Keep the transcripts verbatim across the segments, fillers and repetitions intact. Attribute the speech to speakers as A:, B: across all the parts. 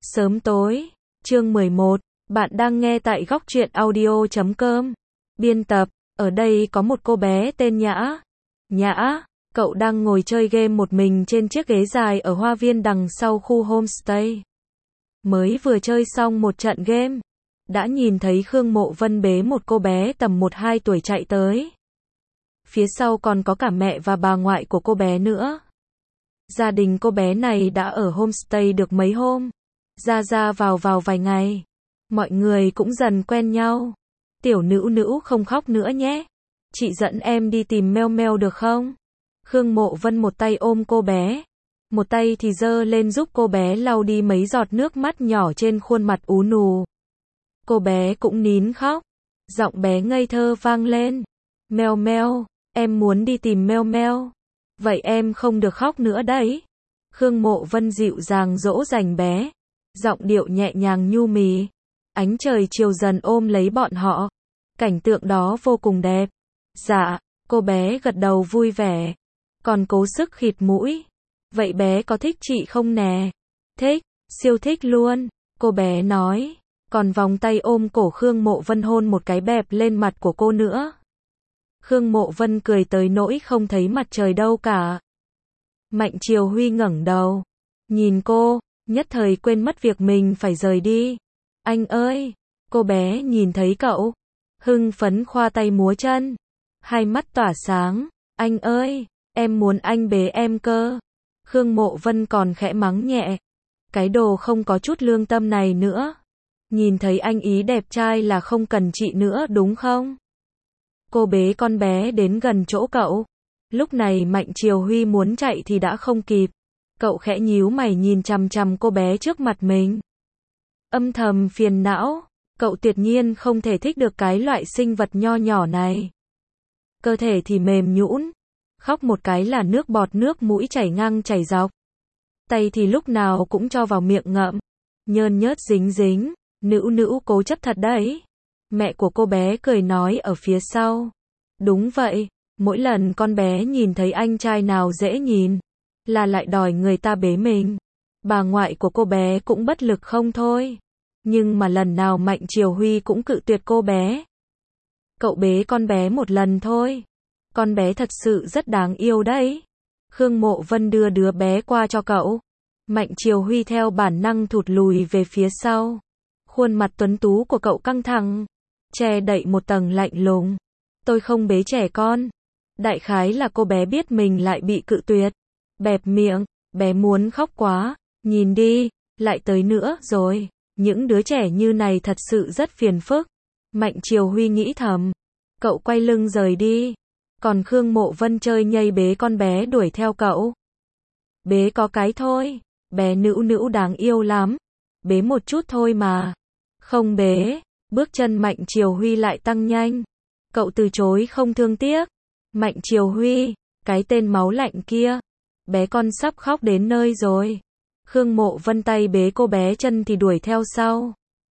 A: Sớm tối, chương mười một, bạn đang nghe tại góc truyện audio chấm com. Biên tập, ở đây có một cô bé tên Nhã. Nhã, cậu đang ngồi chơi game một mình trên chiếc ghế dài ở hoa viên đằng sau khu homestay. Mới vừa chơi xong một trận game, đã nhìn thấy Khương Mộ Vân bế một cô bé tầm một hai tuổi chạy tới. Phía sau còn có cả mẹ và bà ngoại của cô bé nữa. Gia đình cô bé này đã ở homestay được mấy hôm, ra ra vào vào vài ngày. Mọi người cũng dần quen nhau. Tiểu Nữu Nữu không khóc nữa nhé. Chị dẫn em đi tìm Meo Meo được không? Khương Mộ Vân một tay ôm cô bé, một tay thì giơ lên giúp cô bé lau đi mấy giọt nước mắt nhỏ trên khuôn mặt ú nù. Cô bé cũng nín khóc. Giọng bé ngây thơ vang lên. Meo Meo, em muốn đi tìm Meo Meo. Vậy em không được khóc nữa đấy. Khương Mộ Vân dịu dàng dỗ dành bé. Giọng điệu nhẹ nhàng nhu mì. Ánh trời chiều dần ôm lấy bọn họ. Cảnh tượng đó vô cùng đẹp. Dạ, cô bé gật đầu vui vẻ. Còn cố sức khịt mũi. Vậy bé có thích chị không nè? Thích, siêu thích luôn. Cô bé nói. Còn vòng tay ôm cổ Khương Mộ Vân hôn một cái bẹp lên mặt của cô nữa. Khương Mộ Vân cười tới nỗi không thấy mặt trời đâu cả. Mạnh Triều Huy ngẩng đầu. Nhìn cô, nhất thời quên mất việc mình phải rời đi. Anh ơi! Cô bé nhìn thấy cậu. Hưng phấn khoa tay múa chân. Hai mắt tỏa sáng. Anh ơi! Em muốn anh bế em cơ. Khương Mộ Vân còn khẽ mắng nhẹ. Cái đồ không có chút lương tâm này nữa. Nhìn thấy anh ý đẹp trai là không cần chị nữa đúng không? Cô bế con bé đến gần chỗ cậu. Lúc này Mạnh Triều Huy muốn chạy thì đã không kịp. Cậu khẽ nhíu mày nhìn chằm chằm cô bé trước mặt mình. Âm thầm phiền não, cậu tuyệt nhiên không thể thích được cái loại sinh vật nho nhỏ này. Cơ thể thì mềm nhũn, khóc một cái là nước bọt nước mũi chảy ngang chảy dọc. Tay thì lúc nào cũng cho vào miệng ngậm, nhơn nhớt dính dính, Nữu Nữu cố chấp thật đấy. Mẹ của cô bé cười nói ở phía sau. Đúng vậy, mỗi lần con bé nhìn thấy anh trai nào dễ nhìn, là lại đòi người ta bế mình. Bà ngoại của cô bé cũng bất lực không thôi. Nhưng mà lần nào Mạnh Triều Huy cũng cự tuyệt cô bé. Cậu bế con bé một lần thôi. Con bé thật sự rất đáng yêu đấy. Khương Mộ Vân đưa đứa bé qua cho cậu. Mạnh Triều Huy theo bản năng thụt lùi về phía sau. Khuôn mặt tuấn tú của cậu căng thẳng, che đậy một tầng lạnh lùng. Tôi không bế trẻ con. Đại khái là cô bé biết mình lại bị cự tuyệt. Bẹp miệng, bé muốn khóc quá. Nhìn đi, lại tới nữa rồi. Những đứa trẻ như này thật sự rất phiền phức. Mạnh Triều Huy nghĩ thầm. Cậu quay lưng rời đi. Còn Khương Mộ Vân chơi nhây bế con bé đuổi theo cậu. Bế có cái thôi. Bé Nữu Nữu đáng yêu lắm. Bế một chút thôi mà. Không bế. Bước chân Mạnh Triều Huy lại tăng nhanh. Cậu từ chối không thương tiếc. Mạnh Triều Huy, cái tên máu lạnh kia. Bé con sắp khóc đến nơi rồi. Khương Mộ Vân tay bế cô bé chân thì đuổi theo sau.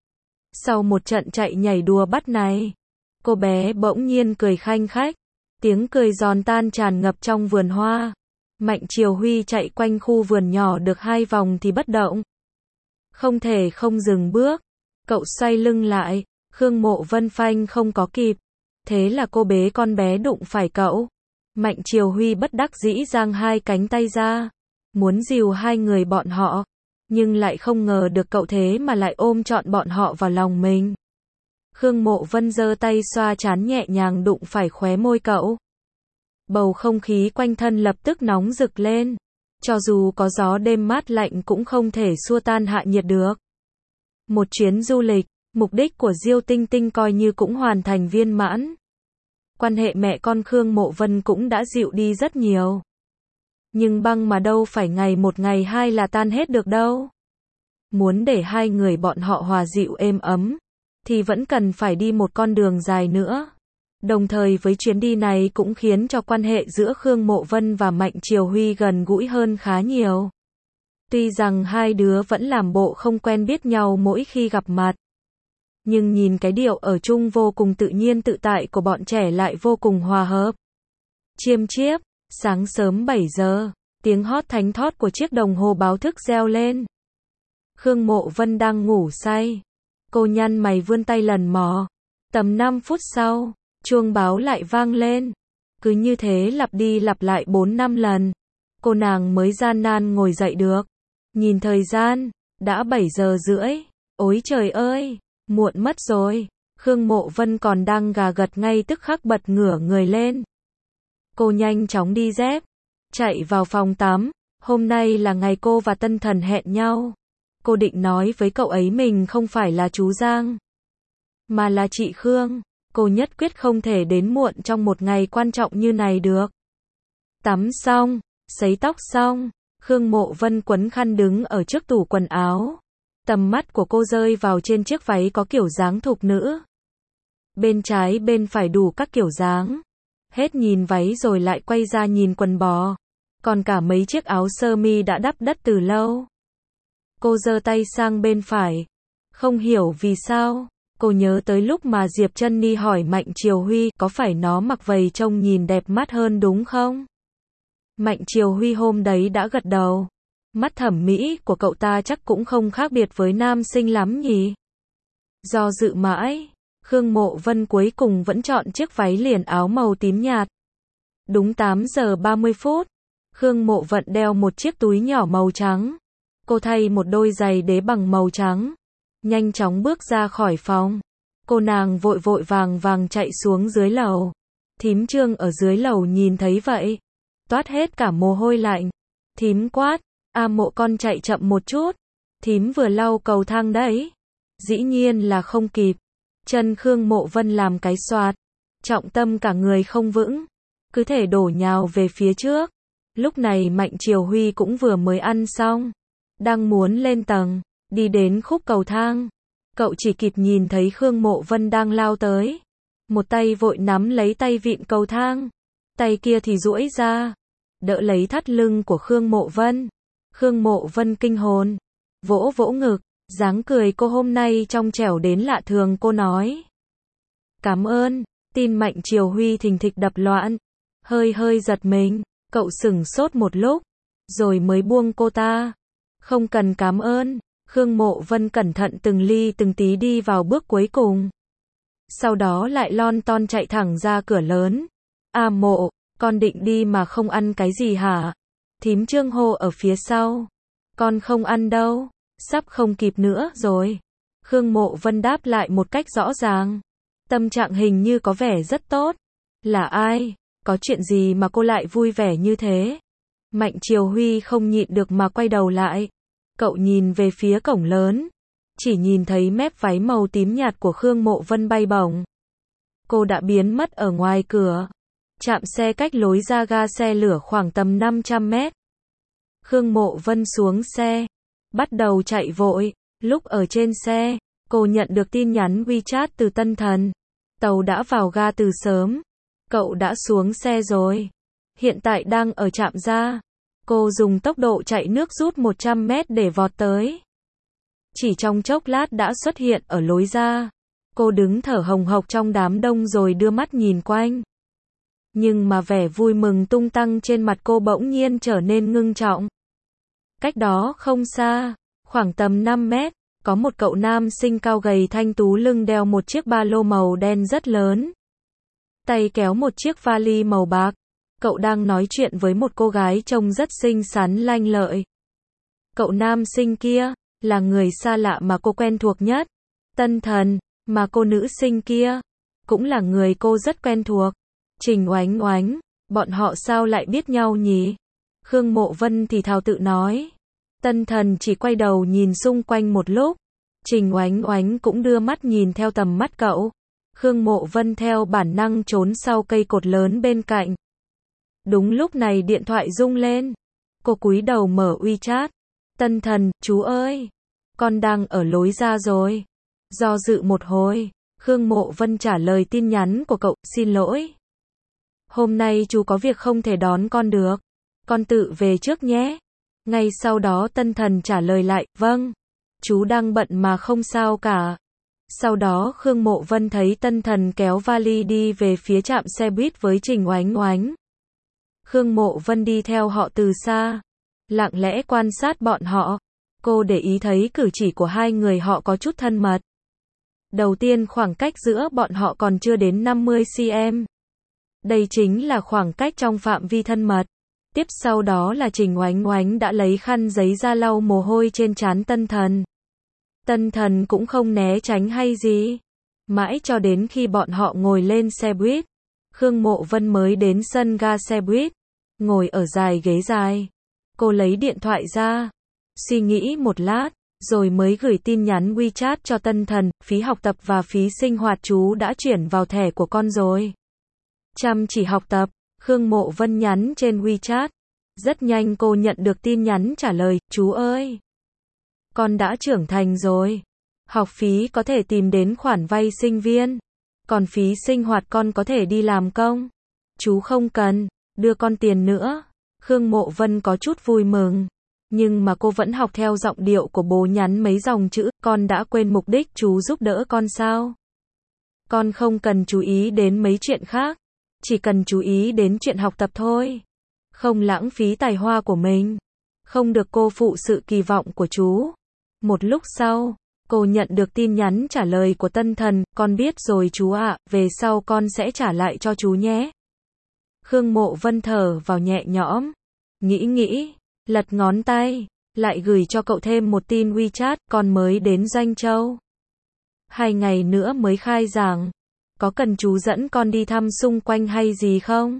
A: Sau một trận chạy nhảy đùa bắt này, cô bé bỗng nhiên cười khanh khách. Tiếng cười giòn tan tràn ngập trong vườn hoa. Mạnh Triều Huy chạy quanh khu vườn nhỏ được hai vòng thì bất động. Không thể không dừng bước. Cậu xoay lưng lại. Khương Mộ Vân phanh không có kịp. Thế là cô bế con bé đụng phải cậu. Mạnh Triều Huy bất đắc dĩ giang hai cánh tay ra. Muốn dìu hai người bọn họ. Nhưng lại không ngờ được cậu thế mà lại ôm trọn bọn họ vào lòng mình. Khương Mộ Vân giơ tay xoa trán nhẹ nhàng đụng phải khóe môi cậu. Bầu không khí quanh thân lập tức nóng rực lên. Cho dù có gió đêm mát lạnh cũng không thể xua tan hạ nhiệt được. Một chuyến du lịch, mục đích của Diêu Tinh Tinh coi như cũng hoàn thành viên mãn. Quan hệ mẹ con Khương Mộ Vân cũng đã dịu đi rất nhiều. Nhưng băng mà đâu phải ngày một ngày hai là tan hết được đâu. Muốn để hai người bọn họ hòa dịu êm ấm, thì vẫn cần phải đi một con đường dài nữa. Đồng thời với chuyến đi này cũng khiến cho quan hệ giữa Khương Mộ Vân và Mạnh Triều Huy gần gũi hơn khá nhiều. Tuy rằng hai đứa vẫn làm bộ không quen biết nhau mỗi khi gặp mặt. Nhưng nhìn cái điệu ở chung vô cùng tự nhiên tự tại của bọn trẻ lại vô cùng hòa hợp. Chiêm chiếp, sáng sớm bảy giờ, tiếng hót thánh thót của chiếc đồng hồ báo thức reo lên. Khương Mộ Vân đang ngủ say. Cô nhăn mày vươn tay lần mò. Tầm năm phút sau, chuông báo lại vang lên. Cứ như thế lặp đi lặp lại bốn năm lần. Cô nàng mới gian nan ngồi dậy được. Nhìn thời gian, đã bảy giờ rưỡi. Ôi trời ơi, muộn mất rồi. Khương Mộ Vân còn đang gà gật ngay tức khắc bật ngửa người lên. Cô nhanh chóng đi dép, chạy vào phòng tắm. Hôm nay là ngày cô và Tân Thần hẹn nhau. Cô định nói với cậu ấy mình không phải là chú Giang, mà là chị Khương. Cô nhất quyết không thể đến muộn trong một ngày quan trọng như này được. Tắm xong, sấy tóc xong, Khương Mộ Vân quấn khăn đứng ở trước tủ quần áo. Tầm mắt của cô rơi vào trên chiếc váy có kiểu dáng thục nữ. Bên trái bên phải đủ các kiểu dáng. Hết nhìn váy rồi lại quay ra nhìn quần bò. Còn cả mấy chiếc áo sơ mi đã đắp đất từ lâu. Cô giơ tay sang bên phải. Không hiểu vì sao, cô nhớ tới lúc mà Diệp Trân Ni hỏi Mạnh Triều Huy có phải nó mặc vầy trông nhìn đẹp mắt hơn đúng không? Mạnh Triều Huy hôm đấy đã gật đầu. Mắt thẩm mỹ của cậu ta chắc cũng không khác biệt với nam sinh lắm nhỉ? Do dự mãi, Khương Mộ Vân cuối cùng vẫn chọn chiếc váy liền áo màu tím nhạt. Đúng tám giờ ba mươi phút, Khương Mộ Vân đeo một chiếc túi nhỏ màu trắng. Cô thay một đôi giày đế bằng màu trắng. Nhanh chóng bước ra khỏi phòng. Cô nàng vội vội vàng vàng chạy xuống dưới lầu. Thím Trương ở dưới lầu nhìn thấy vậy, toát hết cả mồ hôi lạnh. Thím quát, A Mộ con chạy chậm một chút. Thím vừa lau cầu thang đấy. Dĩ nhiên là không kịp. Chân Khương Mộ Vân làm cái xoạt. Trọng tâm cả người không vững. Cứ thể đổ nhào về phía trước. Lúc này Mạnh Triều Huy cũng vừa mới ăn xong. Đang muốn lên tầng. Đi đến khúc cầu thang. Cậu chỉ kịp nhìn thấy Khương Mộ Vân đang lao tới. Một tay vội nắm lấy tay vịn cầu thang. Tay kia thì duỗi ra. Đỡ lấy thắt lưng của Khương Mộ Vân. Khương Mộ Vân kinh hồn. Vỗ vỗ ngực. Dáng cười cô hôm nay trong trẻo đến lạ thường cô nói. Cảm ơn. Tim Mạnh Triều Huy thình thịch đập loạn. Hơi hơi giật mình. Cậu sửng sốt một lúc. Rồi mới buông cô ta. Không cần cảm ơn. Khương Mộ Vân cẩn thận từng ly từng tí đi vào bước cuối cùng. Sau đó lại lon ton chạy thẳng ra cửa lớn. A Mộ, con định đi mà không ăn cái gì hả? Thím Trương hô ở phía sau. Con không ăn đâu. Sắp không kịp nữa rồi. Khương Mộ Vân đáp lại một cách rõ ràng. Tâm trạng hình như có vẻ rất tốt. Là ai? Có chuyện gì mà cô lại vui vẻ như thế? Mạnh Triều Huy không nhịn được mà quay đầu lại. Cậu nhìn về phía cổng lớn. Chỉ nhìn thấy mép váy màu tím nhạt của Khương Mộ Vân bay bổng. Cô đã biến mất ở ngoài cửa. Trạm xe cách lối ra ga xe lửa khoảng tầm năm trăm mét. Khương Mộ Vân xuống xe. Bắt đầu chạy vội. Lúc ở trên xe, cô nhận được tin nhắn WeChat từ Tân Thần. Tàu đã vào ga từ sớm. Cậu đã xuống xe rồi. Hiện tại đang ở trạm ga. Cô dùng tốc độ chạy nước rút một trăm mét để vọt tới. Chỉ trong chốc lát đã xuất hiện ở lối ra. Cô đứng thở hồng hộc trong đám đông rồi đưa mắt nhìn quanh. Nhưng mà vẻ vui mừng tung tăng trên mặt cô bỗng nhiên trở nên ngưng trọng. Cách đó không xa, khoảng tầm năm mét, có một cậu nam sinh cao gầy thanh tú lưng đeo một chiếc ba lô màu đen rất lớn. Tay kéo một chiếc vali màu bạc. Cậu đang nói chuyện với một cô gái trông rất xinh xắn lanh lợi. Cậu nam sinh kia, là người xa lạ mà cô quen thuộc nhất. Tân Thần, mà cô nữ sinh kia, cũng là người cô rất quen thuộc. Trình Oánh Oánh, bọn họ sao lại biết nhau nhỉ? Khương Mộ Vân thì thào tự nói. Tân Thần chỉ quay đầu nhìn xung quanh một lúc. Trình Oánh Oánh cũng đưa mắt nhìn theo tầm mắt cậu. Khương Mộ Vân theo bản năng trốn sau cây cột lớn bên cạnh. Đúng lúc này điện thoại rung lên. Cô cúi đầu mở WeChat. Tân Thần, chú ơi, con đang ở lối ra rồi. Do dự một hồi, Khương Mộ Vân trả lời tin nhắn của cậu, xin lỗi. Hôm nay chú có việc không thể đón con được. Con tự về trước nhé. Ngay sau đó Tân Thần trả lời lại, vâng. Chú đang bận mà không sao cả. Sau đó Khương Mộ Vân thấy Tân Thần kéo vali đi về phía trạm xe buýt với Trình Oánh Oánh. Khương Mộ Vân đi theo họ từ xa, lặng lẽ quan sát bọn họ. Cô để ý thấy cử chỉ của hai người họ có chút thân mật. Đầu tiên khoảng cách giữa bọn họ còn chưa đến năm mươi xăng-ti-mét. Đây chính là khoảng cách trong phạm vi thân mật. Tiếp sau đó là Trình Oánh Oánh đã lấy khăn giấy ra lau mồ hôi trên trán Tân Thần. Tân Thần cũng không né tránh hay gì. Mãi cho đến khi bọn họ ngồi lên xe buýt, Khương Mộ Vân mới đến sân ga xe buýt, ngồi ở dài ghế dài. Cô lấy điện thoại ra, suy nghĩ một lát, rồi mới gửi tin nhắn WeChat cho Tân Thần, phí học tập và phí sinh hoạt chú đã chuyển vào thẻ của con rồi. Chăm chỉ học tập, Khương Mộ Vân nhắn trên WeChat. Rất nhanh cô nhận được tin nhắn trả lời, chú ơi, con đã trưởng thành rồi. Học phí có thể tìm đến khoản vay sinh viên. Còn phí sinh hoạt con có thể đi làm công. Chú không cần, đưa con tiền nữa. Khương Mộ Vân có chút vui mừng. Nhưng mà cô vẫn học theo giọng điệu của bố nhắn mấy dòng chữ, con đã quên mục đích chú giúp đỡ con sao? Con không cần chú ý đến mấy chuyện khác. Chỉ cần chú ý đến chuyện học tập thôi. Không lãng phí tài hoa của mình. Không được cô phụ sự kỳ vọng của chú. Một lúc sau, cô nhận được tin nhắn trả lời của Tân Thần, con biết rồi chú ạ, về sau con sẽ trả lại cho chú nhé. Khương Mộ Vân thở vào nhẹ nhõm, nghĩ nghĩ, lật ngón tay, lại gửi cho cậu thêm một tin WeChat, con mới đến Doanh Châu. Hai ngày nữa mới khai giảng, có cần chú dẫn con đi thăm xung quanh hay gì không?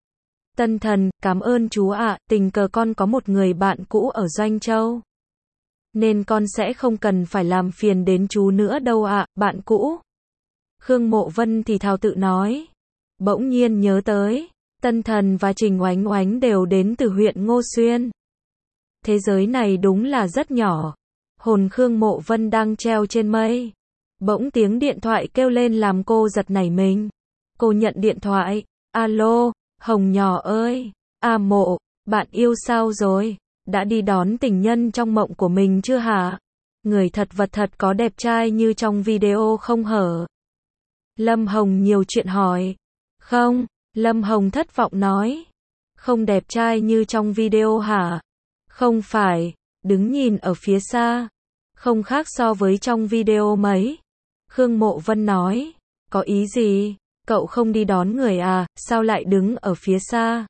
A: Tân Thần, cảm ơn chú ạ, tình cờ con có một người bạn cũ ở Doanh Châu. Nên con sẽ không cần phải làm phiền đến chú nữa đâu ạ, bạn cũ. Khương Mộ Vân thì thào tự nói. Bỗng nhiên nhớ tới, Tân Thần và Trình Oánh Oánh đều đến từ huyện Ngô Xuyên. Thế giới này đúng là rất nhỏ. Hồn Khương Mộ Vân đang treo trên mây. Bỗng tiếng điện thoại kêu lên làm cô giật nảy mình. Cô nhận điện thoại. Alo, Hồng nhỏ ơi. A Mộ, bạn yêu sao rồi? Đã đi đón tình nhân trong mộng của mình chưa hả? Người thật vật thật có đẹp trai như trong video không hở? Lâm Hồng nhiều chuyện hỏi. Không, Lâm Hồng thất vọng nói. Không đẹp trai như trong video hả? Không phải, đứng nhìn ở phía xa. Không khác so với trong video mấy. Khương Mộ Vân nói. Có ý gì? Cậu không đi đón người à, sao lại đứng ở phía xa?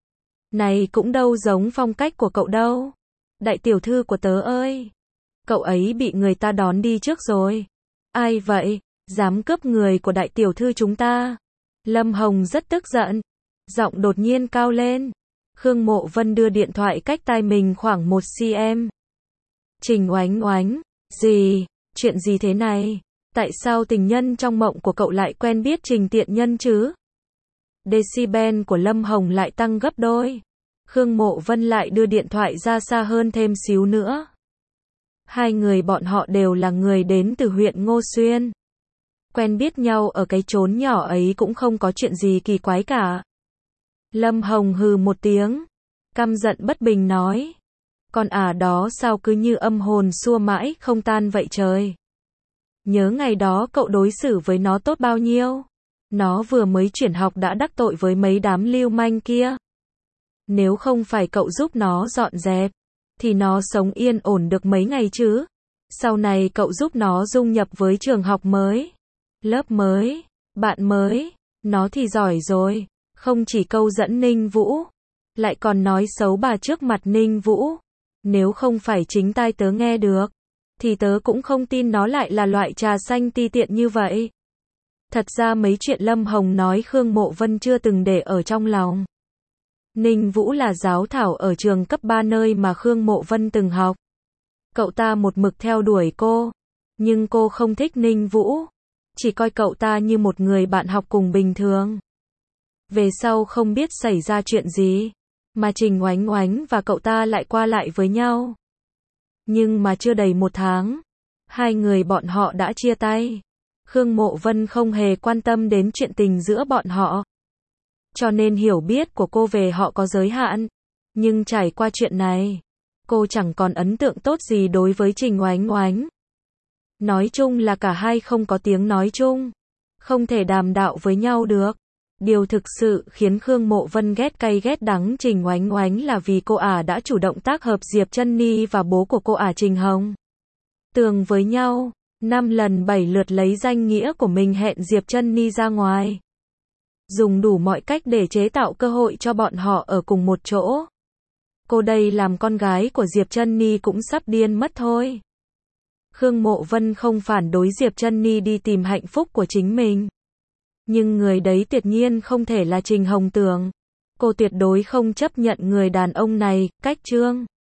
A: Này cũng đâu giống phong cách của cậu đâu. Đại tiểu thư của tớ ơi. Cậu ấy bị người ta đón đi trước rồi. Ai vậy? Dám cướp người của đại tiểu thư chúng ta. Lâm Hồng rất tức giận. Giọng đột nhiên cao lên. Khương Mộ Vân đưa điện thoại cách tai mình khoảng một xăng-ti-mét. Trình Oánh Oánh. Gì? Chuyện gì thế này? Tại sao tình nhân trong mộng của cậu lại quen biết Trình tiện nhân chứ? Decibel của Lâm Hồng lại tăng gấp đôi. Khương Mộ Vân lại đưa điện thoại ra xa hơn thêm xíu nữa. Hai người bọn họ đều là người đến từ huyện Ngô Xuyên. Quen biết nhau ở cái chốn nhỏ ấy cũng không có chuyện gì kỳ quái cả. Lâm Hồng hừ một tiếng. Căm giận bất bình nói. Con ả đó sao cứ như âm hồn xua mãi không tan vậy trời. Nhớ ngày đó cậu đối xử với nó tốt bao nhiêu. Nó vừa mới chuyển học đã đắc tội với mấy đám lưu manh kia. Nếu không phải cậu giúp nó dọn dẹp, thì nó sống yên ổn được mấy ngày chứ. Sau này cậu giúp nó dung nhập với trường học mới, lớp mới, bạn mới, nó thì giỏi rồi. Không chỉ câu dẫn Ninh Vũ, lại còn nói xấu bà trước mặt Ninh Vũ. Nếu không phải chính tai tớ nghe được, thì tớ cũng không tin nó lại là loại trà xanh ti tiện như vậy. Thật ra mấy chuyện Lâm Hồng nói Khương Mộ Vân chưa từng để ở trong lòng. Ninh Vũ là giáo thảo ở trường cấp ba nơi mà Khương Mộ Vân từng học. Cậu ta một mực theo đuổi cô, nhưng cô không thích Ninh Vũ, chỉ coi cậu ta như một người bạn học cùng bình thường. Về sau không biết xảy ra chuyện gì, mà Trình Oánh Oánh và cậu ta lại qua lại với nhau. Nhưng mà chưa đầy một tháng, hai người bọn họ đã chia tay. Khương Mộ Vân không hề quan tâm đến chuyện tình giữa bọn họ. Cho nên hiểu biết của cô về họ có giới hạn. Nhưng trải qua chuyện này, cô chẳng còn ấn tượng tốt gì đối với Trình Oánh Oánh. Nói chung là cả hai không có tiếng nói chung. Không thể đàm đạo với nhau được. Điều thực sự khiến Khương Mộ Vân ghét cay ghét đắng Trình Oánh Oánh là vì cô ả đã chủ động tác hợp Diệp Chân Ni và bố của cô ả Trình Hồng Tường với nhau, năm lần bảy lượt lấy danh nghĩa của mình hẹn Diệp Chân Ni ra ngoài. Dùng đủ mọi cách để chế tạo cơ hội cho bọn họ ở cùng một chỗ. Cô đây làm con gái của Diệp Chân Ni cũng sắp điên mất thôi. Khương Mộ Vân không phản đối Diệp Chân Ni đi tìm hạnh phúc của chính mình. Nhưng người đấy tuyệt nhiên không thể là Trình Hồng Tường. Cô tuyệt đối không chấp nhận người đàn ông này, cách Trương